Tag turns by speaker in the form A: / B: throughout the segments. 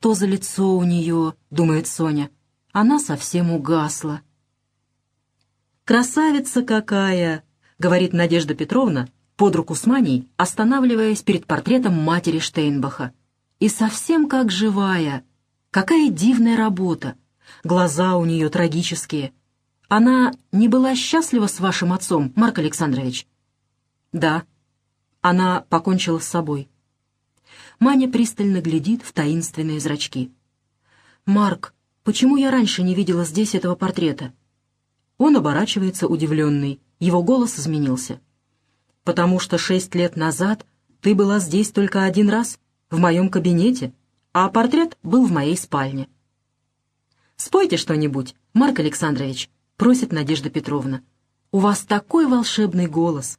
A: что за лицо у нее?» — думает Соня. Она совсем угасла. «Красавица какая!» — говорит Надежда Петровна под руку с Маней, останавливаясь перед портретом матери Штейнбаха. «И совсем как живая. Какая дивная работа! Глаза у нее трагические. Она не была счастлива с вашим отцом, Марк Александрович?» «Да. Она покончила с собой». Маня пристально глядит в таинственные зрачки. «Марк, почему я раньше не видела здесь этого портрета?» Он оборачивается удивленный, его голос изменился. «Потому что 6 лет назад ты была здесь только один раз, в моем кабинете, а портрет был в моей спальне». «Спойте что-нибудь, Марк Александрович», — просит Надежда Петровна. «У вас такой волшебный голос».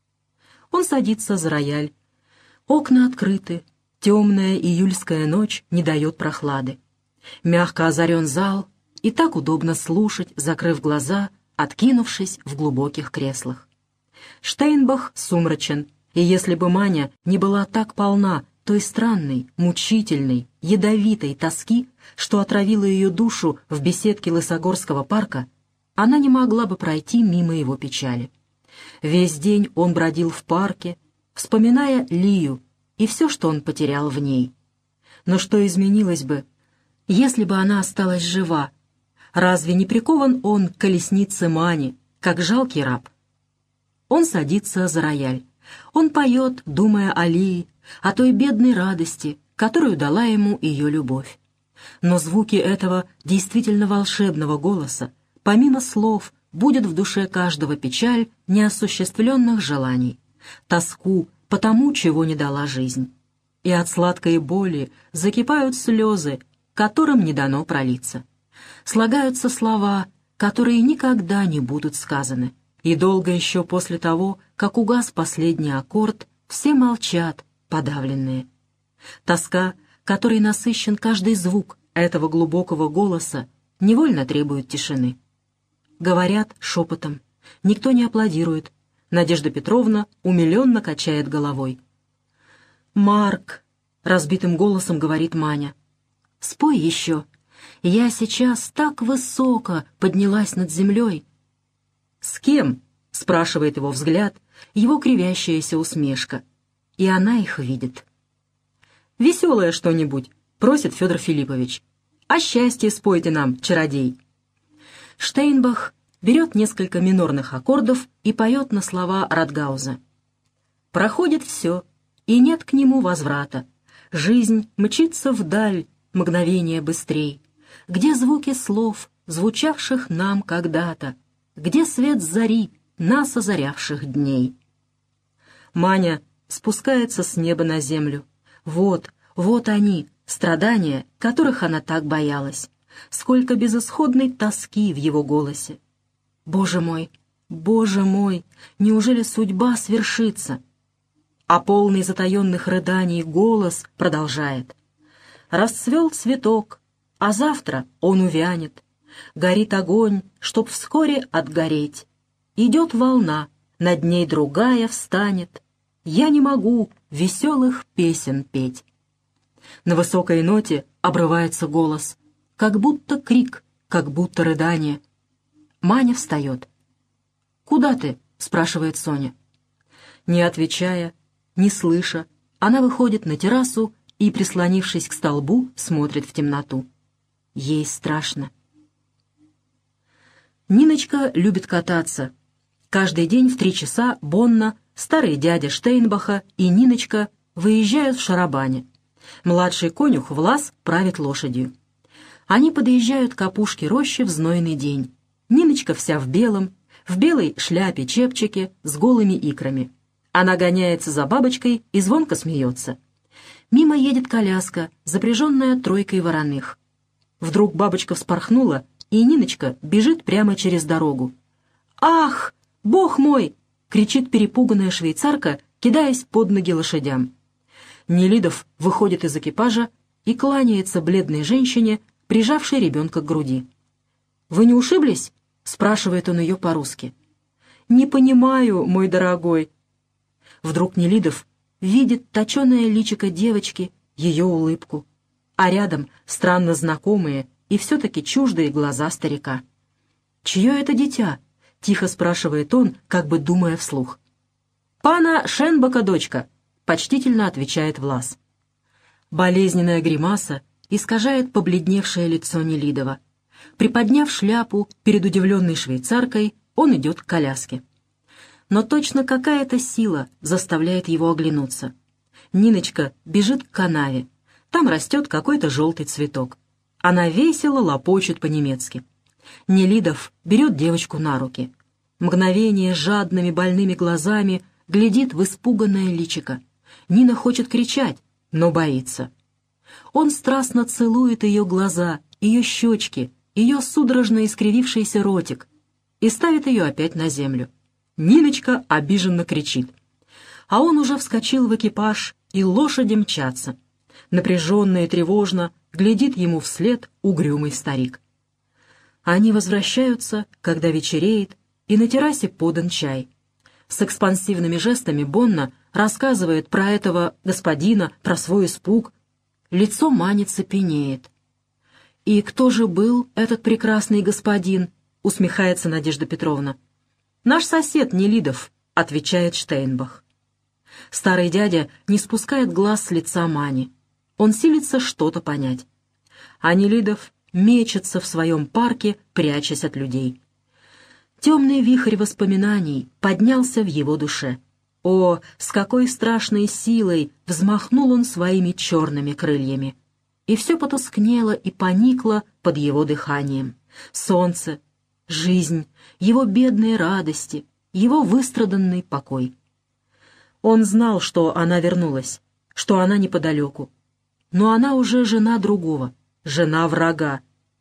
A: Он садится за рояль. Окна открыты, темная июльская ночь не дает прохлады. Мягко озарен зал, и так удобно слушать, закрыв глаза, откинувшись в глубоких креслах. Штейнбах сумрачен, и если бы Маня не была так полна той странной, мучительной, ядовитой тоски, что отравила ее душу в беседке Лысогорского парка, она не могла бы пройти мимо его печали. Весь день он бродил в парке, вспоминая Лию и все, что он потерял в ней. Но что изменилось бы, если бы она осталась жива? Разве не прикован он к колеснице Мани, как жалкий раб? Он садится за рояль. Он поет, думая о Лии, о той бедной радости, которую дала ему ее любовь. Но звуки этого действительно волшебного голоса, помимо слов, будет в душе каждого печаль неосуществленных желаний, тоску по тому, чего не дала жизнь. И от сладкой боли закипают слезы, которым не дано пролиться. Слагаются слова, которые никогда не будут сказаны. И долго еще после того, как угас последний аккорд, все молчат, подавленные. Тоска, которой насыщен каждый звук этого глубокого голоса, невольно требует тишины. Говорят шепотом. Никто не аплодирует. Надежда Петровна умиленно качает головой. «Марк», — разбитым голосом говорит Маня, — «спой еще. Я сейчас так высоко поднялась над землей». «С кем?» — спрашивает его взгляд, его кривящаяся усмешка. И она их видит. «Веселое что-нибудь», — просит Федор Филиппович. «О счастье спойте нам, чародей». Штейнбах берет несколько минорных аккордов и поет на слова Радгауза. «Проходит все, и нет к нему возврата. Жизнь мчится вдаль, мгновение быстрей. Где звуки слов, звучавших нам когда-то? Где свет зари, нас озарявших дней?» Маня спускается с неба на землю. Вот они, страдания, которых она так боялась. Сколько безысходной тоски в его голосе. Боже мой, неужели судьба свершится? А полный затаенных рыданий голос продолжает. Расцвел цветок, а завтра он увянет. Горит огонь, чтоб вскоре отгореть. Идет волна, над ней другая встанет. Я не могу веселых песен петь. На высокой ноте обрывается голос, как будто крик, как будто рыдание. Маня встает. «Куда ты?» — спрашивает Соня. Не отвечая, не слыша, она выходит на террасу и, прислонившись к столбу, смотрит в темноту. Ей страшно. Ниночка любит кататься. Каждый день в 3 часа Бонна, старый дядя Штейнбаха и Ниночка выезжают в шарабане. Младший конюх Влас правит лошадью. Они подъезжают к опушке рощи в знойный день. Ниночка вся в белом, в белой шляпе-чепчике с голыми икрами. Она гоняется за бабочкой и звонко смеется. Мимо едет коляска, запряженная 3 вороных. Вдруг бабочка вспорхнула, и Ниночка бежит прямо через дорогу. «Ах, бог мой!» — кричит перепуганная швейцарка, кидаясь под ноги лошадям. Нелидов выходит из экипажа и кланяется бледной женщине, прижавшей ребенка к груди. «Вы не ушиблись?» — спрашивает он ее по-русски. «Не понимаю, мой дорогой». Вдруг Нелидов видит точеное личико девочки, ее улыбку. а рядом странно знакомые и все-таки чуждые глаза старика. «Чье это дитя?» — тихо спрашивает он, как бы думая вслух. «Пана Шенбака, дочка», — почтительно отвечает Влас. Болезненная гримаса искажает побледневшее лицо Нелидова. Приподняв шляпу перед удивленной швейцаркой, он идет к коляске. Но точно какая-то сила заставляет его оглянуться. Ниночка бежит к канаве. Там растет какой-то желтый цветок. Она весело лопочет по-немецки. Нелидов берет девочку на руки. Мгновение жадными больными глазами глядит в испуганное личико. Нина хочет кричать, но боится. Он страстно целует ее глаза, ее щечки, ее судорожно искривившийся ротик и ставит ее опять на землю. Ниночка обиженно кричит. А он уже вскочил в экипаж, и лошади мчатся. Напряженно и тревожно глядит ему вслед угрюмый старик. Они возвращаются, когда вечереет, и на террасе подан чай. С экспансивными жестами Бонна рассказывает про этого господина, про свой испуг. Лицо Мани цепенеет. «И кто же был этот прекрасный господин?» — усмехается Надежда Петровна. «Наш сосед Нелидов», — отвечает Штейнбах. Старый дядя не спускает глаз с лица Мани. Он силится что-то понять. А Нелидов мечется в своем парке, прячась от людей. Темный вихрь воспоминаний поднялся в его душе. О, с какой страшной силой взмахнул он своими черными крыльями! И все потускнело и поникло под его дыханием. Солнце, жизнь, его бедные радости, его выстраданный покой. Он знал, что она вернулась, что она неподалеку. Но она уже жена другого, жена врага.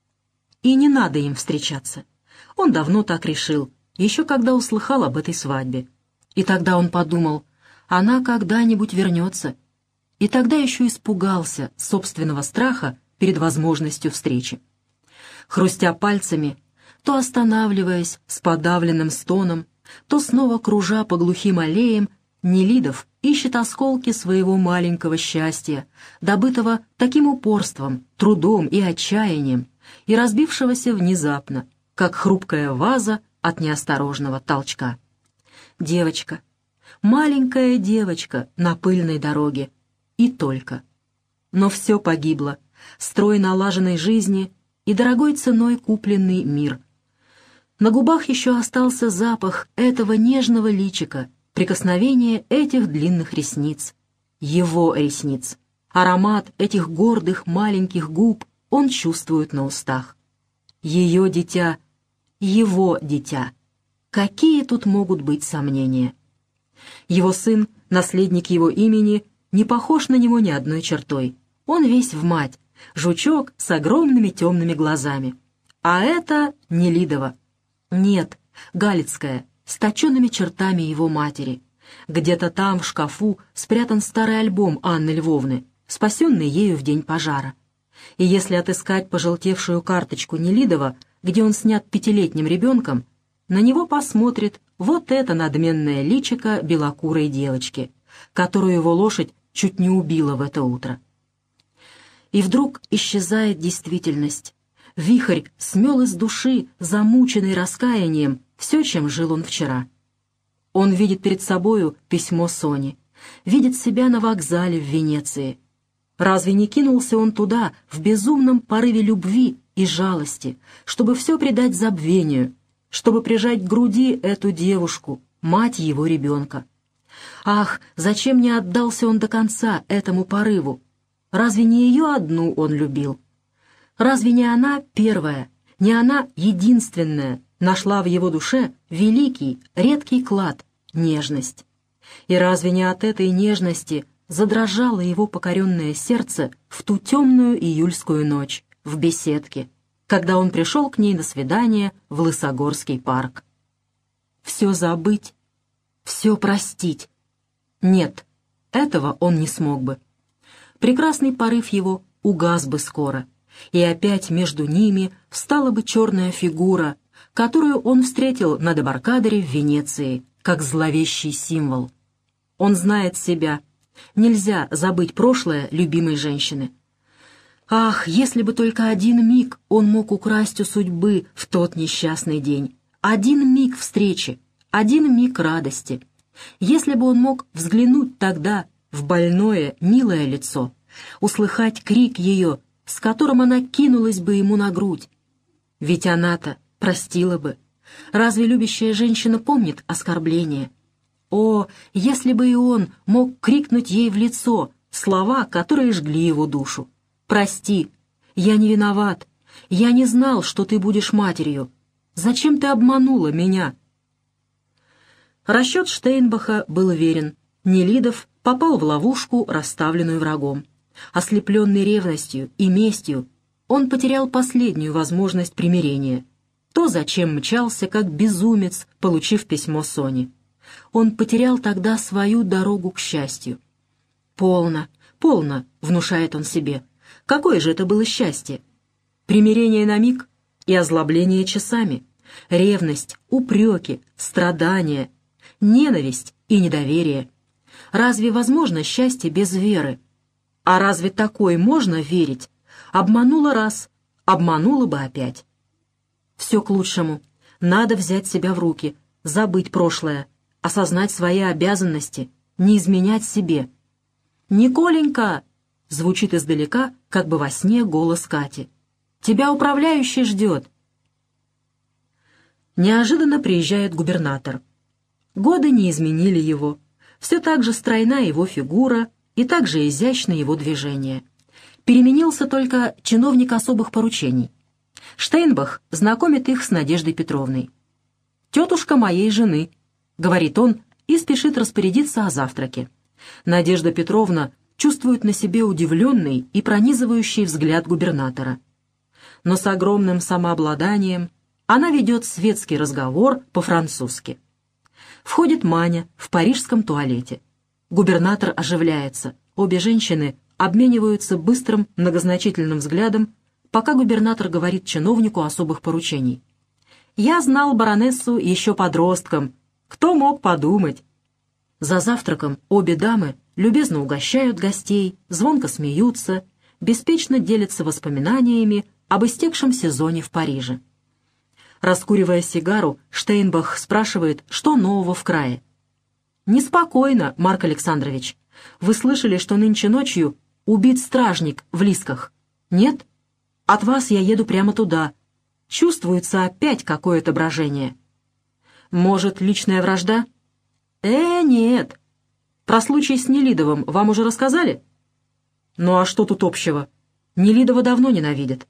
A: И не надо им встречаться. Он давно так решил, еще когда услыхал об этой свадьбе. И тогда он подумал, она когда-нибудь вернется. И тогда еще испугался собственного страха перед возможностью встречи. Хрустя пальцами, то останавливаясь с подавленным стоном, то снова кружа по глухим аллеям, Нелидов ищет осколки своего маленького счастья, добытого таким упорством, трудом и отчаянием, и разбившегося внезапно, как хрупкая ваза от неосторожного толчка. Девочка, маленькая девочка на пыльной дороге, и только. Но все погибло, строй налаженной жизни и дорогой ценой купленный мир. На губах еще остался запах этого нежного личика, прикосновение этих длинных ресниц, его ресниц. Аромат этих гордых маленьких губ он чувствует на устах. Ее дитя, его дитя. Какие тут могут быть сомнения? Его сын, наследник его имени, не похож на него ни одной чертой. Он весь в мать, жучок с огромными темными глазами. А это Нелидова. Нет, галицкая, с точенными чертами его матери. Где-то там, в шкафу, спрятан старый альбом Анны Львовны, спасенный ею в день пожара. И если отыскать пожелтевшую карточку Нелидова, где он снят 5-летним ребенком, на него посмотрит вот это надменное личико белокурой девочки, которую его лошадь чуть не убила в это утро. И вдруг исчезает действительность. Вихрь смел из души, замученный раскаянием, все, чем жил он вчера. Он видит перед собою письмо Сони, видит себя на вокзале в Венеции. Разве не кинулся он туда в безумном порыве любви и жалости, чтобы все предать забвению, чтобы прижать к груди эту девушку, мать его ребенка? Ах, зачем не отдался он до конца этому порыву? Разве не ее одну он любил? Разве не она первая, не она единственная нашла в его душе великий, редкий клад — нежность? И разве не от этой нежности задрожало его покоренное сердце в ту темную июльскую ночь в беседке, когда он пришел к ней на свидание в Лысогорский парк? Все забыть, все простить. Нет, этого он не смог бы. Прекрасный порыв его угас бы скоро, и опять между ними встала бы черная фигура, которую он встретил на дебаркадере в Венеции, как зловещий символ. Он знает себя. Нельзя забыть прошлое любимой женщины. Ах, если бы только один миг он мог украсть у судьбы в тот несчастный день. Один миг встречи, один миг радости. Если бы он мог взглянуть тогда в больное, милое лицо, услыхать крик ее, с которым она кинулась бы ему на грудь. Ведь она-то простила бы. Разве любящая женщина помнит оскорбление? О, если бы и он мог крикнуть ей в лицо слова, которые жгли его душу. «Прости, я не виноват. Я не знал, что ты будешь матерью. Зачем ты обманула меня?» Расчет Штейнбаха был верен. Нелидов попал в ловушку, расставленную врагом. Ослепленный ревностью и местью, он потерял последнюю возможность примирения. То, зачем мчался, как безумец, получив письмо Сони. Он потерял тогда свою дорогу к счастью. «Полно, полно», — внушает он себе. Какое же это было счастье? Примирение на миг и озлобление часами, ревность, упреки, страдания, ненависть и недоверие. Разве возможно счастье без веры? А разве такой можно верить? Обманула раз, обманула бы опять. Все к лучшему. Надо взять себя в руки, забыть прошлое, осознать свои обязанности, не изменять себе. «Николенька!» — звучит издалека, как бы во сне голос Кати. «Тебя управляющий ждет!» Неожиданно приезжает губернатор. Годы не изменили его. Все так же стройна его фигура и так же изящны его движения. Переменился только чиновник особых поручений. Штейнбах знакомит их с Надеждой Петровной. «Тетушка моей жены», — говорит он и спешит распорядиться о завтраке. Надежда Петровна чувствует на себе удивленный и пронизывающий взгляд губернатора. Но с огромным самообладанием она ведет светский разговор по-французски. Входит Маня в парижском туалете. Губернатор оживляется. Обе женщины обмениваются быстрым, многозначительным взглядом, пока губернатор говорит чиновнику особых поручений. «Я знал баронессу еще подростком. Кто мог подумать?» За завтраком обе дамы любезно угощают гостей, звонко смеются, беспечно делятся воспоминаниями об истекшем сезоне в Париже. Раскуривая сигару, Штейнбах спрашивает, что нового в крае. «Неспокойно, Марк Александрович. Вы слышали, что нынче ночью убит стражник в Лисках? Нет? От вас я еду прямо туда. Чувствуется опять какое-то брожение. Может, личная вражда? Нет. Про случай с Нелидовым вам уже рассказали? Ну а что тут общего? Нелидова давно ненавидят.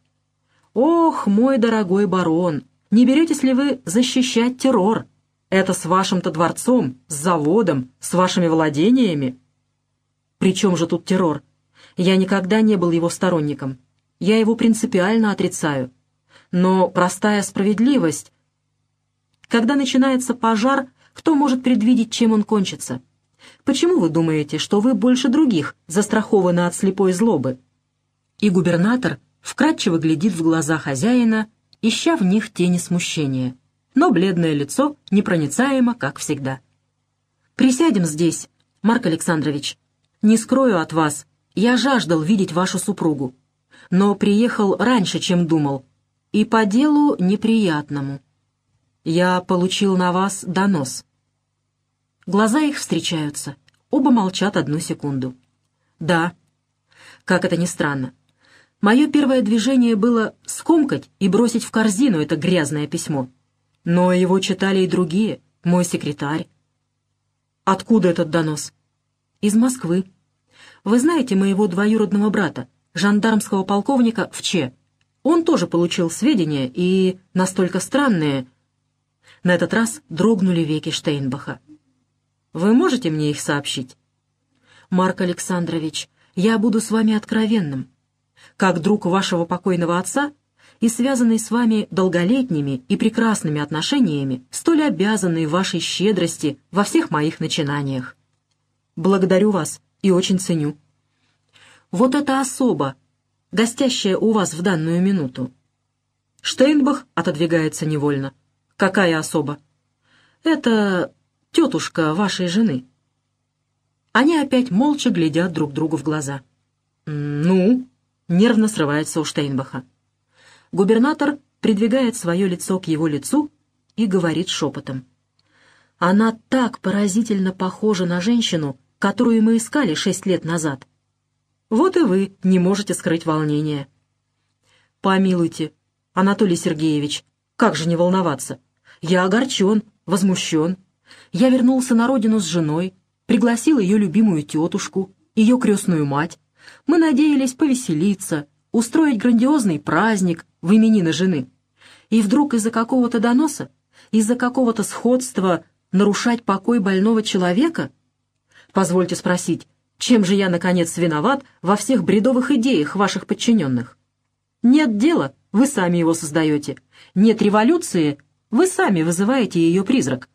A: Ох, мой дорогой барон, не беретесь ли вы защищать террор? Это с вашим-то дворцом, с заводом, с вашими владениями? При чем же тут террор? Я никогда не был его сторонником. Я его принципиально отрицаю. Но простая справедливость... Когда начинается пожар, кто может предвидеть, чем он кончится? Почему вы думаете, что вы больше других застрахованы от слепой злобы?» И губернатор вкратчиво глядит в глаза хозяина, ища в них тени смущения. Но бледное лицо непроницаемо, как всегда. «Присядем здесь, Марк Александрович. Не скрою от вас, я жаждал видеть вашу супругу, но приехал раньше, чем думал, и по делу неприятному. Я получил на вас донос». Глаза их встречаются. Оба молчат одну секунду. «Да. Как это ни странно. Мое первое движение было скомкать и бросить в корзину это грязное письмо. Но его читали и другие, мой секретарь». «Откуда этот донос?» «Из Москвы. Вы знаете моего двоюродного брата, жандармского полковника в Че? Он тоже получил сведения и настолько странные...» На этот раз дрогнули веки Штейнбаха. «Вы можете мне их сообщить?» «Марк Александрович, я буду с вами откровенным. Как друг вашего покойного отца и связанный с вами долголетними и прекрасными отношениями, столь обязанный вашей щедрости во всех моих начинаниях. Благодарю вас и очень ценю. Вот эта особа, гостящая у вас в данную минуту». Штейнбах отодвигается невольно. «Какая особа?» «Это тетушка вашей жены». Они опять молча глядят друг другу в глаза. «Ну?» Нервно срывается у Штейнбаха. Губернатор придвигает свое лицо к его лицу и говорит шепотом. «Она так поразительно похожа на женщину, которую мы искали 6 лет назад. Вот и вы не можете скрыть волнение». «Помилуйте, Анатолий Сергеевич, как же не волноваться? Я огорчен, возмущен. Я вернулся на родину с женой, пригласил ее любимую тетушку, ее крестную мать. Мы надеялись повеселиться, устроить грандиозный праздник в именины жены. И вдруг из-за какого-то доноса, из-за какого-то сходства нарушать покой больного человека? Позвольте спросить, чем же я, наконец, виноват во всех бредовых идеях ваших подчиненных? Нет дела, вы сами его создаете. Нет революции, вы сами вызываете ее призрак».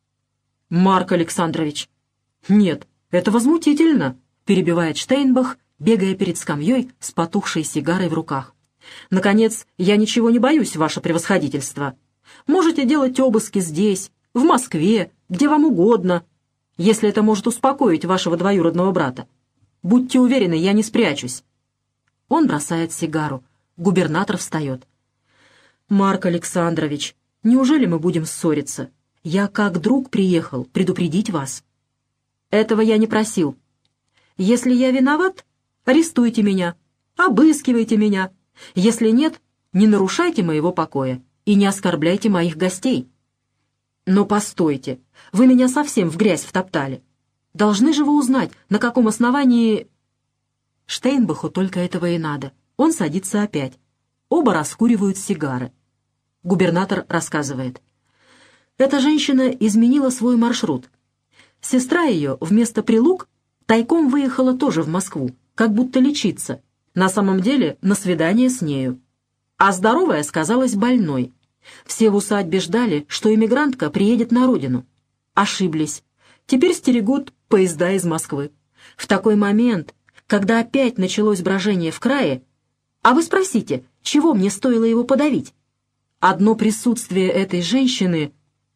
A: «Марк Александрович». «Нет, это возмутительно», — перебивает Штейнбах, бегая перед скамьей с потухшей сигарой в руках. «Наконец, я ничего не боюсь, ваше превосходительство. Можете делать обыски здесь, в Москве, где вам угодно, если это может успокоить вашего двоюродного брата. Будьте уверены, я не спрячусь». Он бросает сигару. Губернатор встает. «Марк Александрович, неужели мы будем ссориться? Я как друг приехал предупредить вас». «Этого я не просил. Если я виноват, арестуйте меня, обыскивайте меня. Если нет, не нарушайте моего покоя и не оскорбляйте моих гостей». «Но постойте, вы меня совсем в грязь втоптали. Должны же вы узнать, на каком основании...» Штейнбаху только этого и надо. Он садится опять. Оба раскуривают сигары. Губернатор рассказывает. Эта женщина изменила свой маршрут. Сестра ее вместо Прилук тайком выехала тоже в Москву, как будто лечиться. На самом деле на свидание с нею. А здоровая сказалась больной. Все в усадьбе ждали, что эмигрантка приедет на родину. Ошиблись. Теперь стерегут поезда из Москвы. В такой момент, когда опять началось брожение в крае, а вы спросите, чего мне стоило его подавить? Одно присутствие этой женщины...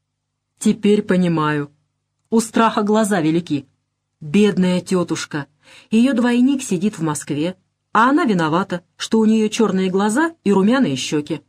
A: Теперь понимаю. У страха глаза велики. Бедная тетушка. Ее двойник сидит в Москве, а она виновата, что у нее черные глаза и румяные щеки.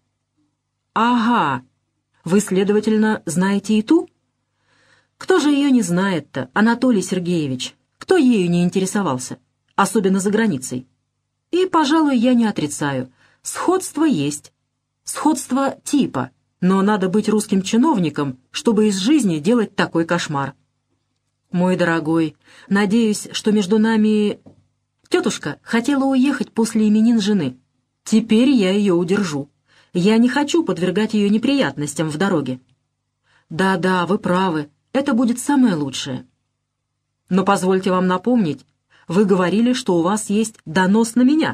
A: Ага. Вы, следовательно, знаете и ту? Кто же ее не знает-то, Анатолий Сергеевич? Кто ею не интересовался? Особенно за границей. И, пожалуй, я не отрицаю. Сходство есть. Сходство типа. Но надо быть русским чиновником, чтобы из жизни делать такой кошмар. Мой дорогой, надеюсь, что между нами... Тетушка хотела уехать после именин жены. Теперь я ее удержу. Я не хочу подвергать ее неприятностям в дороге. Да-да, вы правы. Это будет самое лучшее. Но позвольте вам напомнить, вы говорили, что у вас есть донос на меня.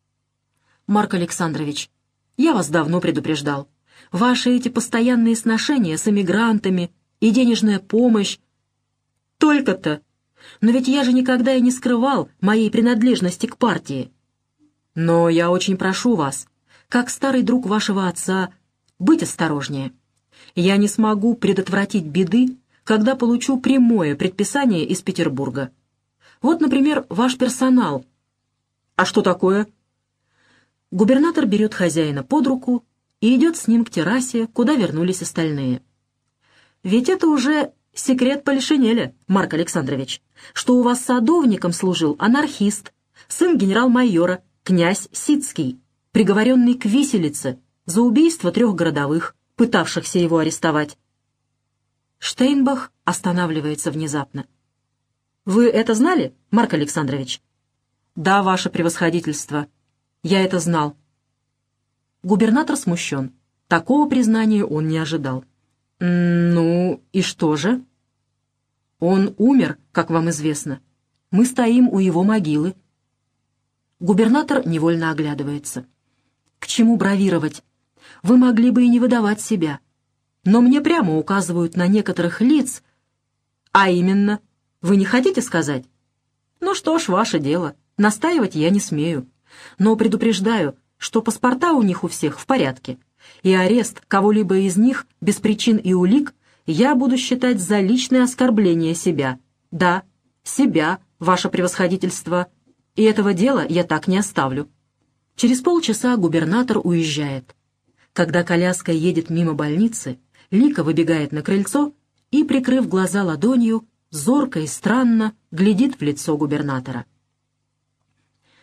A: Марк Александрович, я вас давно предупреждал. Ваши эти постоянные сношения с эмигрантами и денежная помощь. Только-то. Но ведь я же никогда и не скрывал моей принадлежности к партии. Но я очень прошу вас, как старый друг вашего отца, быть осторожнее. Я не смогу предотвратить беды, когда получу прямое предписание из Петербурга. Вот, например, ваш персонал. А что такое? Губернатор берет хозяина под руку и идет с ним к террасе, куда вернулись остальные. Ведь это уже секрет Полишинеля, Марк Александрович, что у вас садовником служил анархист, сын генерал-майора, князь Сицкий, приговоренный к виселице за убийство 3 городовых, пытавшихся его арестовать. Штейнбах останавливается внезапно. «Вы это знали, Марк Александрович?» «Да, ваше превосходительство. Я это знал». Губернатор смущен. Такого признания он не ожидал. «Ну, и что же?» «Он умер, как вам известно. Мы стоим у его могилы». Губернатор невольно оглядывается. «К чему бравировать? Вы могли бы и не выдавать себя. Но мне прямо указывают на некоторых лиц. А именно, вы не хотите сказать? Ну что ж, ваше дело. Настаивать я не смею. Но предупреждаю, что паспорта у них у всех в порядке, и арест кого-либо из них без причин и улик я буду считать за личное оскорбление себя. Да, себя, ваше превосходительство. И этого дела я так не оставлю». Через полчаса губернатор уезжает. Когда коляска едет мимо больницы, Лика выбегает на крыльцо и, прикрыв глаза ладонью, зорко и странно глядит в лицо губернатора.